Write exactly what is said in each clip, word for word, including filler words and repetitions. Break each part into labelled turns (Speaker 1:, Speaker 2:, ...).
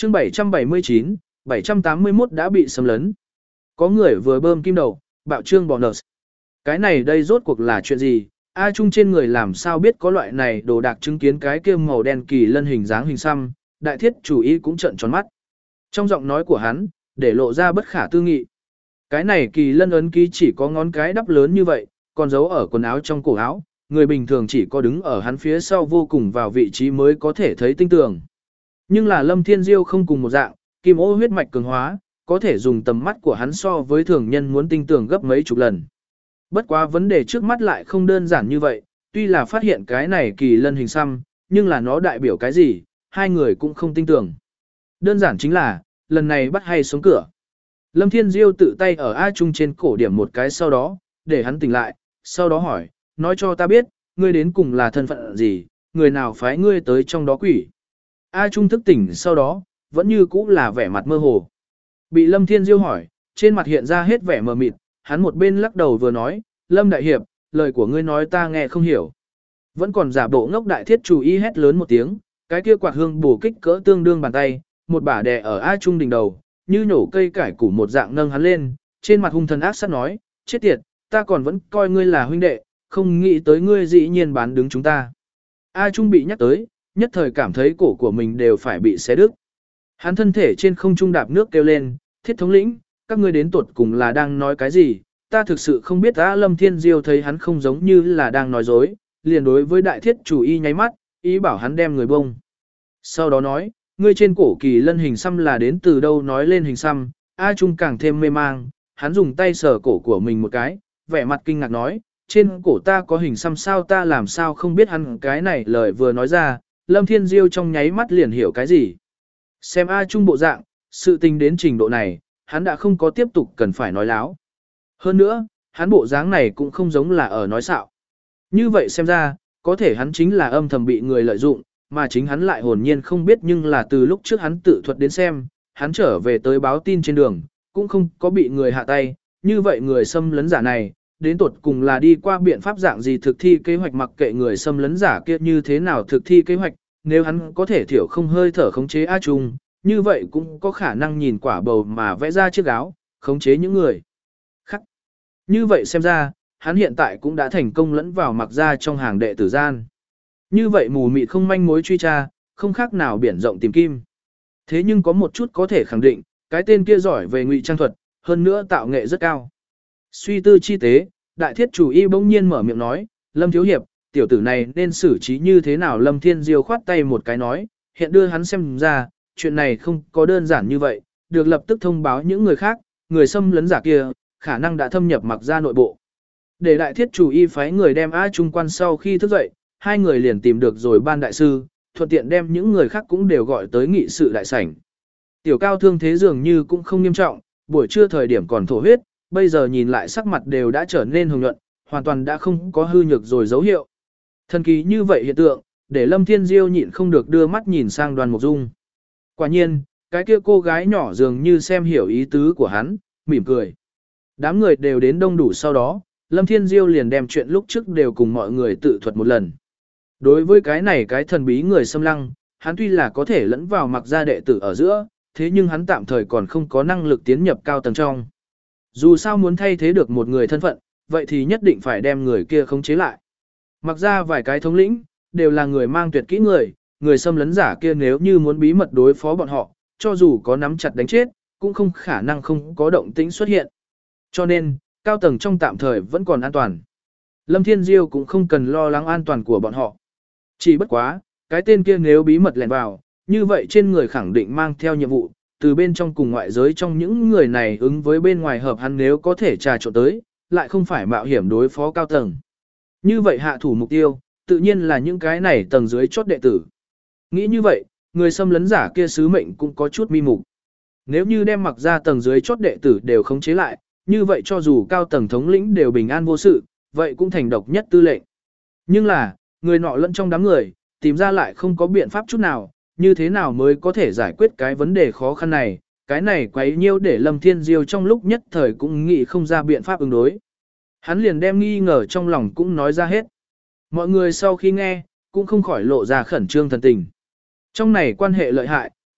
Speaker 1: chương bảy trăm bảy mươi chín, bảy trăm tám mươi mốt đã bị xâm lấn. Có người vừa bơm kim đầu, bạo trương bỏ nợ. Cái này đây rốt cuộc là chuyện gì? A Trung trên người làm sao biết có loại này đồ đạc chứng kiến cái kia màu đen kỳ lân hình dáng hình xăm, đại thiết chủ ý cũng trợn tròn mắt. Trong giọng nói của hắn, để lộ ra bất khả tư nghị. Cái này kỳ lân ấn ký chỉ có ngón cái đắp lớn như vậy, còn giấu ở quần áo trong cổ áo, người bình thường chỉ có đứng ở hắn phía sau vô cùng vào vị trí mới có thể thấy tinh tường. Nhưng là Lâm Thiên Diêu không cùng một dạng, kim ô huyết mạch cường hóa, có thể dùng tầm mắt của hắn so với thường nhân muốn tinh tường gấp mấy chục lần. Bất quá vấn đề trước mắt lại không đơn giản như vậy, tuy là phát hiện cái này kỳ lân hình xăm, nhưng là nó đại biểu cái gì, hai người cũng không tin tưởng. Đơn giản chính là, lần này bắt hay sống cửa. Lâm Thiên Diêu tự tay ở A Trung trên cổ điểm một cái sau đó, để hắn tỉnh lại, sau đó hỏi, nói cho ta biết, ngươi đến cùng là thân phận gì, người nào phái ngươi tới trong đó quỷ. A Trung thức tỉnh sau đó, vẫn như cũ là vẻ mặt mơ hồ. Bị Lâm Thiên Diêu hỏi, trên mặt hiện ra hết vẻ mờ mịt, hắn một bên lắc đầu vừa nói, Lâm Đại Hiệp, lời của ngươi nói ta nghe không hiểu. Vẫn còn giả bộ ngốc đại thiết chủ y hét lớn một tiếng, cái kia quạt hương bổ kích cỡ tương đương bàn tay, một bả đè ở A Trung đỉnh đầu, như nhổ cây cải củ một dạng nâng hắn lên, trên mặt hung thần ác sát nói, chết tiệt, ta còn vẫn coi ngươi là huynh đệ, không nghĩ tới ngươi dĩ nhiên bán đứng chúng ta. A Trung bị nhắc tới, nhất thời cảm thấy cổ của mình đều phải bị xé đứt. Hắn thân thể trên không trung đạp nước kêu lên, thiết thống lĩnh, các ngươi đến tuột cùng là đang nói cái gì, ta thực sự không biết. A Lâm Thiên Diêu thấy hắn không giống như là đang nói dối, liền đối với đại thiết chủ y nháy mắt, ý bảo hắn đem người bông. Sau đó nói, ngươi trên cổ kỳ lân hình xăm là đến từ đâu, nói lên hình xăm, A Trung càng thêm mê mang, hắn dùng tay sờ cổ của mình một cái, vẻ mặt kinh ngạc nói, trên cổ ta có hình xăm sao, ta làm sao không biết. Hắn cái này lời vừa nói ra, Lâm Thiên Diêu trong nháy mắt liền hiểu cái gì. Xem A Trung bộ dạng, sự tình đến trình độ này, hắn đã không có tiếp tục cần phải nói láo. Hơn nữa, hắn bộ dáng này cũng không giống là ở nói xạo. Như vậy xem ra, có thể hắn chính là âm thầm bị người lợi dụng, mà chính hắn lại hồn nhiên không biết. Nhưng là từ lúc trước hắn tự thuật đến xem, hắn trở về tới báo tin trên đường, cũng không có bị người hạ tay. Như vậy người xâm lấn giả này, đến tột cùng là đi qua biện pháp dạng gì thực thi kế hoạch, mặc kệ người xâm lấn giả kia như thế nào thực thi kế hoạch, nếu hắn có thể thiểu không hơi thở khống chế A Trung, như vậy cũng có khả năng nhìn quả bầu mà vẽ ra chiếc áo, khống chế những người khác. Như vậy xem ra, hắn hiện tại cũng đã thành công lẫn vào mặc ra trong hàng đệ tử gian. Như vậy mù mịt không manh mối truy tra, không khác nào biển rộng tìm kim. Thế nhưng có một chút có thể khẳng định, cái tên kia giỏi về ngụy trang thuật, hơn nữa tạo nghệ rất cao. Suy tư chi tế, đại thiết chủ y bỗng nhiên mở miệng nói, Lâm Thiếu Hiệp, tiểu tử này nên xử trí như thế nào. Lâm Thiên Diêu khoát tay một cái nói, hiện đưa hắn xem ra, chuyện này không có đơn giản như vậy, được lập tức thông báo những người khác, người xâm lấn giả kia, khả năng đã thâm nhập mặc ra nội bộ. Để đại thiết chủ y phái người đem A Trung quan sau khi thức dậy, hai người liền tìm được rồi ban đại sư, thuận tiện đem những người khác cũng đều gọi tới nghị sự đại sảnh. Tiểu Cao thương thế dường như cũng không nghiêm trọng, buổi trưa thời điểm còn thổ huyết, bây giờ nhìn lại sắc mặt đều đã trở nên hồng nhuận, hoàn toàn đã không có hư nhược rồi dấu hiệu. Thần kỳ như vậy hiện tượng, để Lâm Thiên Diêu nhịn không được đưa mắt nhìn sang Đoàn Mục Dung. Quả nhiên, cái kia cô gái nhỏ dường như xem hiểu ý tứ của hắn, mỉm cười. Đám người đều đến đông đủ sau đó, Lâm Thiên Diêu liền đem chuyện lúc trước đều cùng mọi người tự thuật một lần. Đối với cái này cái thần bí người xâm lăng, hắn tuy là có thể lẫn vào mặc gia đệ tử ở giữa, thế nhưng hắn tạm thời còn không có năng lực tiến nhập cao tầng trong. Dù sao muốn thay thế được một người thân phận, vậy thì nhất định phải đem người kia khống chế lại. Mặc ra vài cái thống lĩnh, đều là người mang tuyệt kỹ người, người xâm lấn giả kia nếu như muốn bí mật đối phó bọn họ, cho dù có nắm chặt đánh chết, cũng không khả năng không có động tĩnh xuất hiện. Cho nên, cao tầng trong tạm thời vẫn còn an toàn. Lâm Thiên Diêu cũng không cần lo lắng an toàn của bọn họ. Chỉ bất quá, cái tên kia nếu bí mật lẻn vào, như vậy trên người khẳng định mang theo nhiệm vụ, từ bên trong cùng ngoại giới trong những người này ứng với bên ngoài hợp, hắn nếu có thể trà trộn tới, lại không phải mạo hiểm đối phó cao tầng. Như vậy hạ thủ mục tiêu, tự nhiên là những cái này tầng dưới chốt đệ tử. Nghĩ như vậy, người xâm lấn giả kia sứ mệnh cũng có chút mi mục. Nếu như đem mặc ra tầng dưới chốt đệ tử đều khống chế lại, như vậy cho dù cao tầng thống lĩnh đều bình an vô sự, vậy cũng thành độc nhất tư lệnh. Nhưng là, người nọ lẫn trong đám người, tìm ra lại không có biện pháp chút nào, như thế nào mới có thể giải quyết cái vấn đề khó khăn này, cái này quấy nhiêu để Lâm Thiên Diêu trong lúc nhất thời cũng nghĩ không ra biện pháp ứng đối. Hắn liền đem nghi ngờ trong lòng cũng nói ra hết. Mọi người sau khi nghe, cũng không khỏi lộ ra khẩn trương thần tình. Trong này quan hệ lợi hại,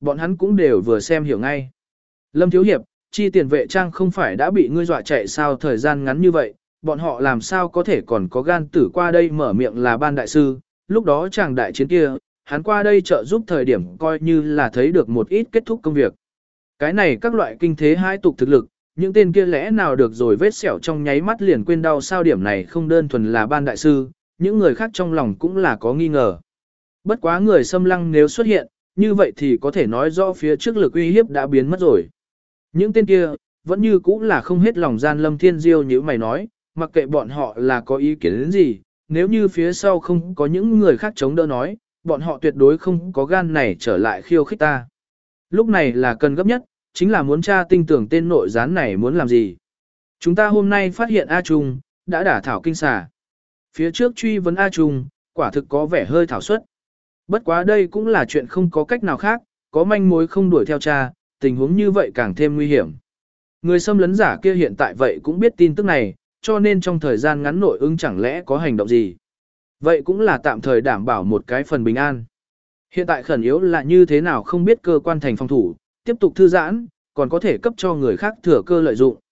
Speaker 1: bọn hắn cũng đều vừa xem hiểu ngay. Lâm Thiếu Hiệp, chi tiền vệ trang không phải đã bị ngươi dọa chạy sao thời gian ngắn như vậy, bọn họ làm sao có thể còn có gan tử qua đây mở miệng là ban đại sư, lúc đó chàng đại chiến kia, hắn qua đây trợ giúp thời điểm coi như là thấy được một ít kết thúc công việc. Cái này các loại kinh thế hai tục thực lực, những tên kia lẽ nào được rồi vết sẹo trong nháy mắt liền quên đau sao điểm này không đơn thuần là ban đại sư, những người khác trong lòng cũng là có nghi ngờ. Bất quá người xâm lăng nếu xuất hiện, như vậy thì có thể nói rõ phía trước lực uy hiếp đã biến mất rồi. Những tên kia, vẫn như cũng là không hết lòng gian Lâm Thiên Diêu như mày nói, mặc kệ bọn họ là có ý kiến đến gì, nếu như phía sau không có những người khác chống đỡ nói, bọn họ tuyệt đối không có gan này trở lại khiêu khích ta. Lúc này là cần gấp nhất, chính là muốn tra tinh tưởng tên nội gián này muốn làm gì. Chúng ta hôm nay phát hiện A Trung, đã đả thảo kinh xà. Phía trước truy vấn A Trung, quả thực có vẻ hơi thảo suất. Bất quá đây cũng là chuyện không có cách nào khác, có manh mối không đuổi theo cha, tình huống như vậy càng thêm nguy hiểm. Người xâm lấn giả kia hiện tại vậy cũng biết tin tức này, cho nên trong thời gian ngắn nội ứng chẳng lẽ có hành động gì. Vậy cũng là tạm thời đảm bảo một cái phần bình an. Hiện tại khẩn yếu là như thế nào không biết cơ quan thành phòng thủ, tiếp tục thư giãn, còn có thể cấp cho người khác thừa cơ lợi dụng.